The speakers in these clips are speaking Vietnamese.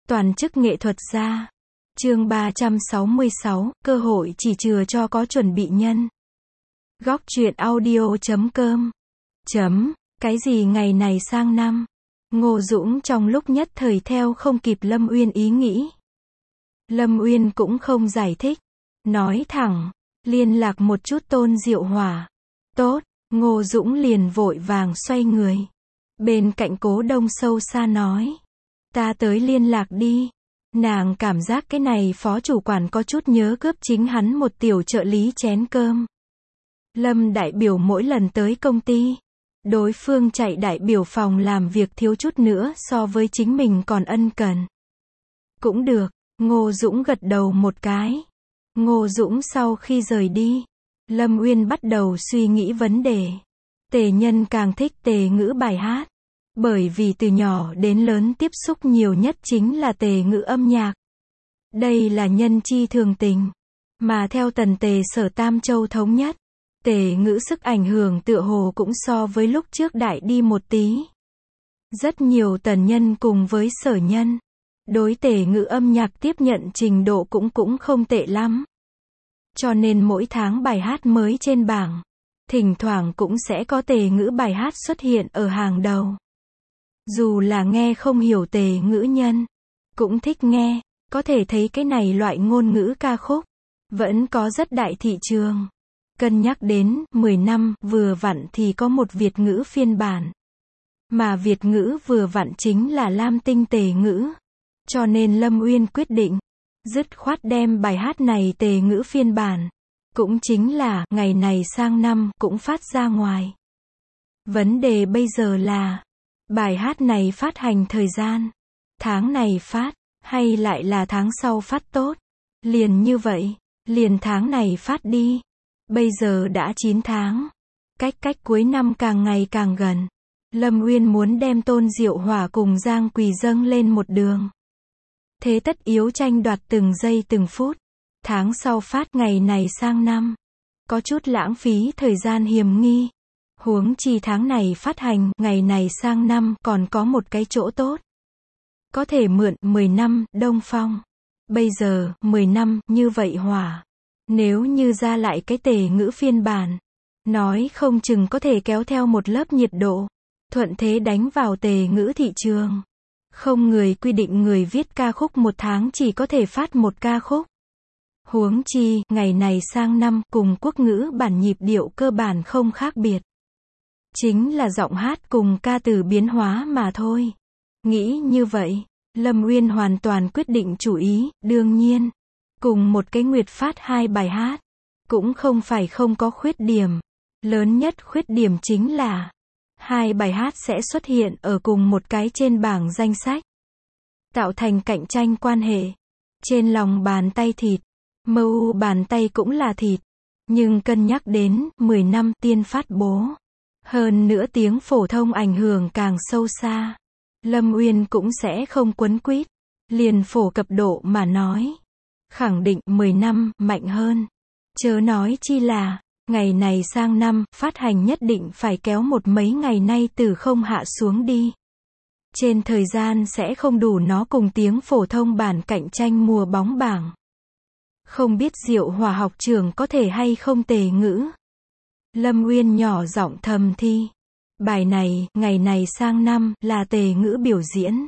Toàn chức nghệ thuật gia. Chương 366, cơ hội chỉ chừa cho có chuẩn bị nhân. Góc truyện audio.com. Cái gì ngày này sang năm? Ngô Dũng trong lúc nhất thời theo không kịp Lâm Uyên ý nghĩ. Lâm Uyên cũng không giải thích. Nói thẳng, liên lạc một chút Tôn Diệu Hỏa. Tốt, Ngô Dũng liền vội vàng xoay người. Bên cạnh Cố Đông sâu xa nói. Ta tới liên lạc đi. Nàng cảm giác cái này phó chủ quản có chút nhớ cướp chính hắn một tiểu trợ lý chén cơm. Lâm đại biểu mỗi lần tới công ty, đối phương chạy đại biểu phòng làm việc thiếu chút nữa so với chính mình còn ân cần. Cũng được, Ngô Dũng gật đầu một cái. Ngô Dũng sau khi rời đi, Lâm Uyên bắt đầu suy nghĩ vấn đề. Tề Nhân càng thích Tề Ngữ bài hát. Bởi vì từ nhỏ đến lớn tiếp xúc nhiều nhất chính là Tề Ngữ âm nhạc. Đây là nhân chi thường tình. Mà theo Tần Tề Sở Tam Châu thống nhất, Tề Ngữ sức ảnh hưởng tựa hồ cũng so với lúc trước đại đi một tí. Rất nhiều tần nhân cùng với sở nhân, đối Tề Ngữ âm nhạc tiếp nhận trình độ cũng không tệ lắm. Cho nên mỗi tháng bài hát mới trên bảng, thỉnh thoảng cũng sẽ có Tề Ngữ bài hát xuất hiện ở hàng đầu. Dù là nghe không hiểu Tề Ngữ nhân, cũng thích nghe, có thể thấy cái này loại ngôn ngữ ca khúc, vẫn có rất đại thị trường. Cân nhắc đến, 10 năm, vừa vặn thì có một Việt ngữ phiên bản. Mà Việt ngữ vừa vặn chính là Lam Tinh Tề Ngữ. Cho nên Lâm Uyên quyết định, dứt khoát đem bài hát này Tề Ngữ phiên bản. Cũng chính là, ngày này sang năm, cũng phát ra ngoài. Vấn đề bây giờ là, bài hát này phát hành thời gian, tháng này phát, hay lại là tháng sau phát tốt? Liền như vậy, liền tháng này phát đi. Bây giờ đã 9 tháng, cách cuối năm càng ngày càng gần. Lâm Uyên muốn đem Tôn Diệu Hỏa cùng Giang Quỳ dâng lên một đường. Thế tất yếu tranh đoạt từng giây từng phút. Tháng sau phát, ngày này sang năm, có chút lãng phí thời gian hiểm nghi. Huống chi tháng này phát hành, ngày này sang năm, còn có một cái chỗ tốt. Có thể mượn 10 năm, Đông Phong. Bây giờ, 10 năm, như vậy Hỏa. Nếu như ra lại cái Tề Ngữ phiên bản, nói không chừng có thể kéo theo một lớp nhiệt độ, thuận thế đánh vào Tề Ngữ thị trường. Không người quy định người viết ca khúc một tháng chỉ có thể phát một ca khúc. Huống chi, ngày này sang năm, cùng quốc ngữ bản nhịp điệu cơ bản không khác biệt. Chính là giọng hát cùng ca từ biến hóa mà thôi. Nghĩ như vậy, Lâm Uyên hoàn toàn quyết định chủ ý, đương nhiên, cùng một cái nguyệt phát 2 bài hát, cũng không phải không có khuyết điểm. Lớn nhất khuyết điểm chính là, 2 bài hát sẽ xuất hiện ở cùng một cái trên bảng danh sách. Tạo thành cạnh tranh quan hệ. Trên lòng bàn tay thịt, mu bàn tay cũng là thịt. Nhưng cân nhắc đến, 10 năm tiên phát bố. Hơn nữa tiếng phổ thông ảnh hưởng càng sâu xa. Lâm Uyên cũng sẽ không quấn quýt. Liền phổ cập độ mà nói. Khẳng định 10 năm, mạnh hơn. Chớ nói chi là, ngày này sang năm, phát hành nhất định phải kéo một mấy ngày nay từ không hạ xuống đi. Trên thời gian sẽ không đủ nó cùng tiếng phổ thông bản cạnh tranh mùa bóng bảng. Không biết Diệu Hỏa học trưởng có thể hay không Tề Ngữ. Lâm Uyên nhỏ giọng thầm thi. Bài này, ngày này sang năm, là Tề Ngữ biểu diễn.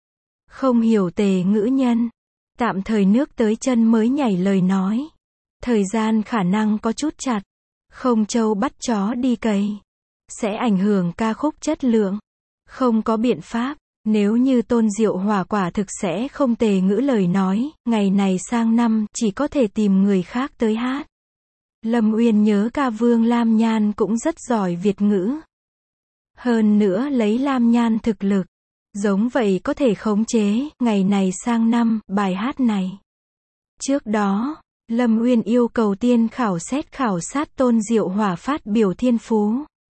Không hiểu Tề Ngữ nhân. Tạm thời nước tới chân mới nhảy lời nói. Thời gian khả năng có chút chặt. Không trâu bắt chó đi cày. Sẽ ảnh hưởng ca khúc chất lượng. Không có biện pháp. Nếu như Tôn Diệu Hỏa quả thực sẽ không Tề Ngữ lời nói, ngày này sang năm, chỉ có thể tìm người khác tới hát. Lâm Uyên nhớ ca vương Lam Nhan cũng rất giỏi Việt ngữ. Hơn nữa lấy Lam Nhan thực lực, giống vậy có thể khống chế, ngày này sang năm, bài hát này. Trước đó, Lâm Uyên yêu cầu tiên khảo sát Tôn Diệu Hỏa phát biểu thiên phú.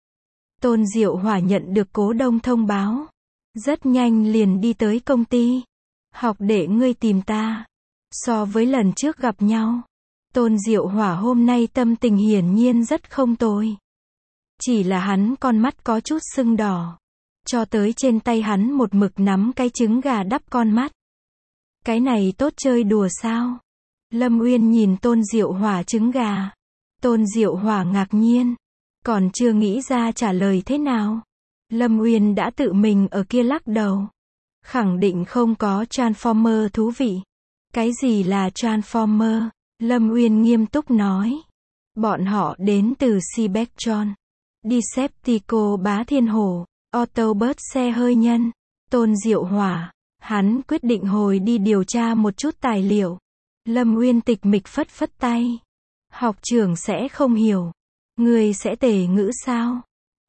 Tôn Diệu Hỏa nhận được Cố Đông thông báo. Rất nhanh liền đi tới công ty. Học đệ ngươi tìm ta. So với lần trước gặp nhau, Tôn Diệu Hỏa hôm nay tâm tình hiển nhiên rất không tồi. Chỉ là hắn con mắt có chút sưng đỏ. Cho tới trên tay hắn một mực nắm cái trứng gà đắp con mắt. Cái này tốt chơi đùa sao? Lâm Uyên nhìn Tôn Diệu Hỏa trứng gà. Tôn Diệu Hỏa ngạc nhiên. Còn chưa nghĩ ra trả lời thế nào. Lâm Uyên đã tự mình ở kia lắc đầu. Khẳng định không có Transformer thú vị. Cái gì là Transformer? Lâm Uyên nghiêm túc nói. Bọn họ đến từ Cybertron. Deceptico bá thiên hổ. Autobot xe hơi nhân. Tôn Diệu Hỏa. Hắn quyết định hồi đi điều tra một chút tài liệu. Lâm Uyên tịch mịch phất phất tay. Học trưởng sẽ không hiểu. Ngươi sẽ tề ngữ sao?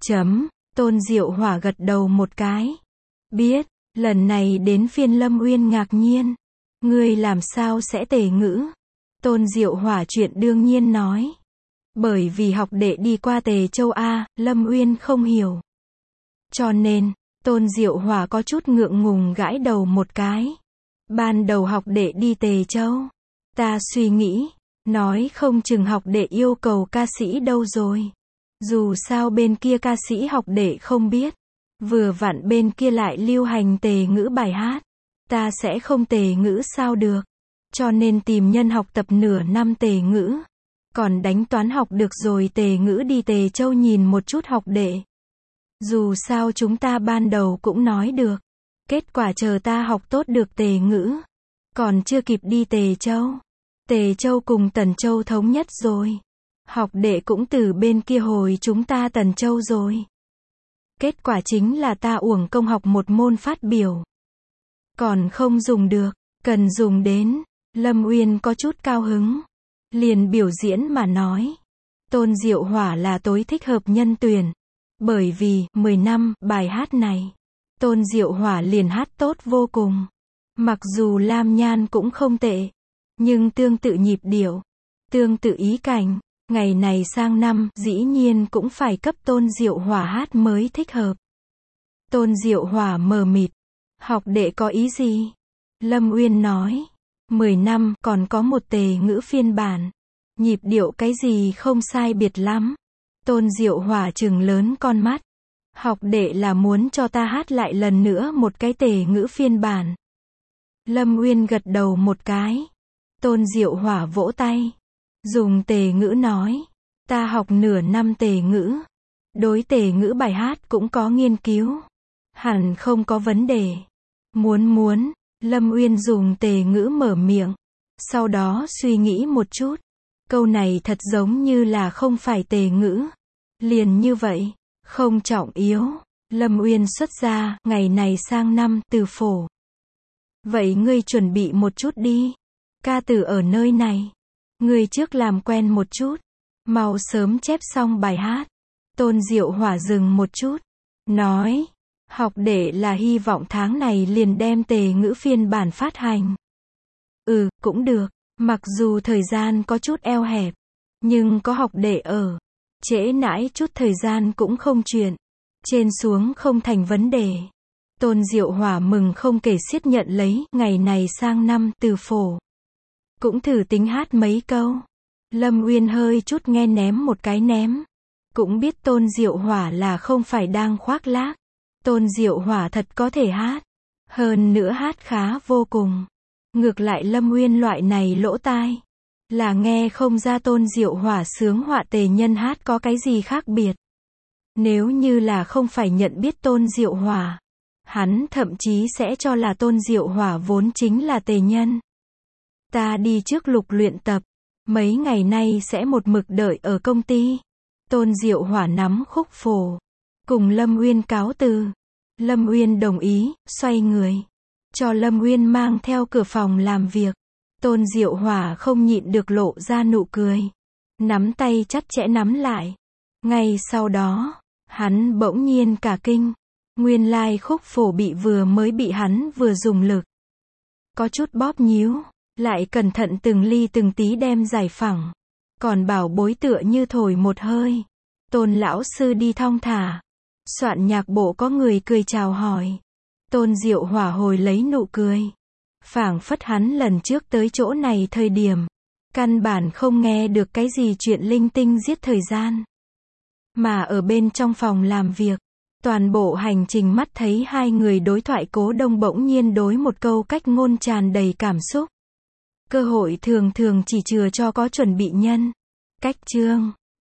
Tôn Diệu Hỏa gật đầu một cái. Biết, lần này đến phiên Lâm Uyên ngạc nhiên. Ngươi làm sao sẽ tề ngữ? Tôn Diệu Hỏa chuyện đương nhiên nói. Bởi vì học đệ đi qua Tề Châu A, Lâm Uyên không hiểu. Cho nên, Tôn Diệu Hỏa có chút ngượng ngùng gãi đầu một cái. Ban đầu học đệ đi Tề Châu. Ta suy nghĩ, nói không chừng học đệ yêu cầu ca sĩ đâu rồi. Dù sao bên kia ca sĩ học đệ không biết. Vừa vặn bên kia lại lưu hành tề ngữ bài hát. Ta sẽ không tề ngữ sao được. Cho nên tìm nhân học tập nửa năm tề ngữ. Còn đánh toán học được rồi tề ngữ đi Tề Châu nhìn một chút học đệ. Dù sao chúng ta ban đầu cũng nói được. Kết quả chờ ta học tốt được tề ngữ. Còn chưa kịp đi Tề Châu. Tề Châu cùng Tần Châu thống nhất rồi. Học đệ cũng từ bên kia hồi chúng ta Tần Châu rồi. Kết quả chính là ta uổng công học một môn phát biểu. Còn không dùng được, cần dùng đến. Lâm Uyên có chút cao hứng. Liền biểu diễn mà nói. Tôn Diệu Hỏa là tối thích hợp nhân tuyển. Bởi vì, 10 năm, bài hát này. Tôn Diệu Hỏa liền hát tốt vô cùng. Mặc dù Lam Nhan cũng không tệ. Nhưng tương tự nhịp điệu. Tương tự ý cảnh. Ngày này sang năm, dĩ nhiên cũng phải cấp Tôn Diệu Hỏa hát mới thích hợp. Tôn Diệu Hỏa mờ mịt. Học đệ có ý gì? Lâm Uyên nói. 10 năm, còn có một tề ngữ phiên bản. Nhịp điệu cái gì không sai biệt lắm. Tôn Diệu Hỏa trừng lớn con mắt. Học đệ là muốn cho ta hát lại lần nữa một cái tề ngữ phiên bản. Lâm Uyên gật đầu một cái. Tôn Diệu Hỏa vỗ tay. Dùng tề ngữ nói. Ta học nửa năm tề ngữ. Đối tề ngữ bài hát cũng có nghiên cứu. Hẳn không có vấn đề. Muốn. Lâm Uyên dùng tề ngữ mở miệng. Sau đó suy nghĩ một chút. Câu này thật giống như là không phải tề ngữ. Liền như vậy. Không trọng yếu. Lâm Uyên xuất ra, ngày này sang năm, từ phổ. Vậy ngươi chuẩn bị một chút đi. Ca từ ở nơi này. Ngươi trước làm quen một chút. Mau sớm chép xong bài hát. Tôn Diệu Hỏa dừng một chút. Nói. Học đệ là hy vọng tháng này liền đem tề ngữ phiên bản phát hành. Cũng được. Mặc dù thời gian có chút eo hẹp. Nhưng có học đệ ở. Trễ nãi chút thời gian cũng không chuyện. Trên xuống không thành vấn đề. Tôn Diệu Hỏa mừng không kể xiết nhận lấy, ngày này sang năm, từ phổ. Cũng thử tính hát mấy câu. Lâm Uyên hơi chút nghe ném một cái ném. Cũng biết Tôn Diệu Hỏa là không phải đang khoác lác. Tôn Diệu Hỏa thật có thể hát. Hơn nữa hát khá vô cùng. Ngược lại Lâm Uyên loại này lỗ tai. Là nghe không ra Tôn Diệu Hỏa sướng họa tề nhân hát có cái gì khác biệt. Nếu như là không phải nhận biết Tôn Diệu Hỏa. Hắn thậm chí sẽ cho là Tôn Diệu Hỏa vốn chính là tề nhân. Ta đi trước lục luyện tập. Mấy ngày nay sẽ một mực đợi ở công ty. Tôn Diệu Hỏa nắm khúc phổ. Cùng Lâm Uyên cáo từ. Lâm Uyên đồng ý, xoay người. Cho Lâm Uyên mang theo cửa phòng làm việc. Tôn Diệu Hỏa không nhịn được lộ ra nụ cười. Nắm tay chặt chẽ nắm lại. Ngay sau đó, hắn bỗng nhiên cả kinh. Nguyên lai khúc phổ mới bị hắn vừa dùng lực. Có chút bóp nhíu. Lại cẩn thận từng ly từng tí đem giải phẳng. Còn bảo bối tựa như thổi một hơi. Tôn lão sư đi thong thả. Soạn nhạc bộ có người cười chào hỏi. Tôn Diệu Hỏa hồi lấy nụ cười. Phảng phất hắn lần trước tới chỗ này thời điểm. Căn bản không nghe được cái gì chuyện linh tinh giết thời gian. Mà ở bên trong phòng làm việc. Toàn bộ hành trình mắt thấy hai người đối thoại, Cố Đông bỗng nhiên đối một câu cách ngôn tràn đầy cảm xúc. Cơ hội thường thường chỉ chừa cho có chuẩn bị nhân. Cách chương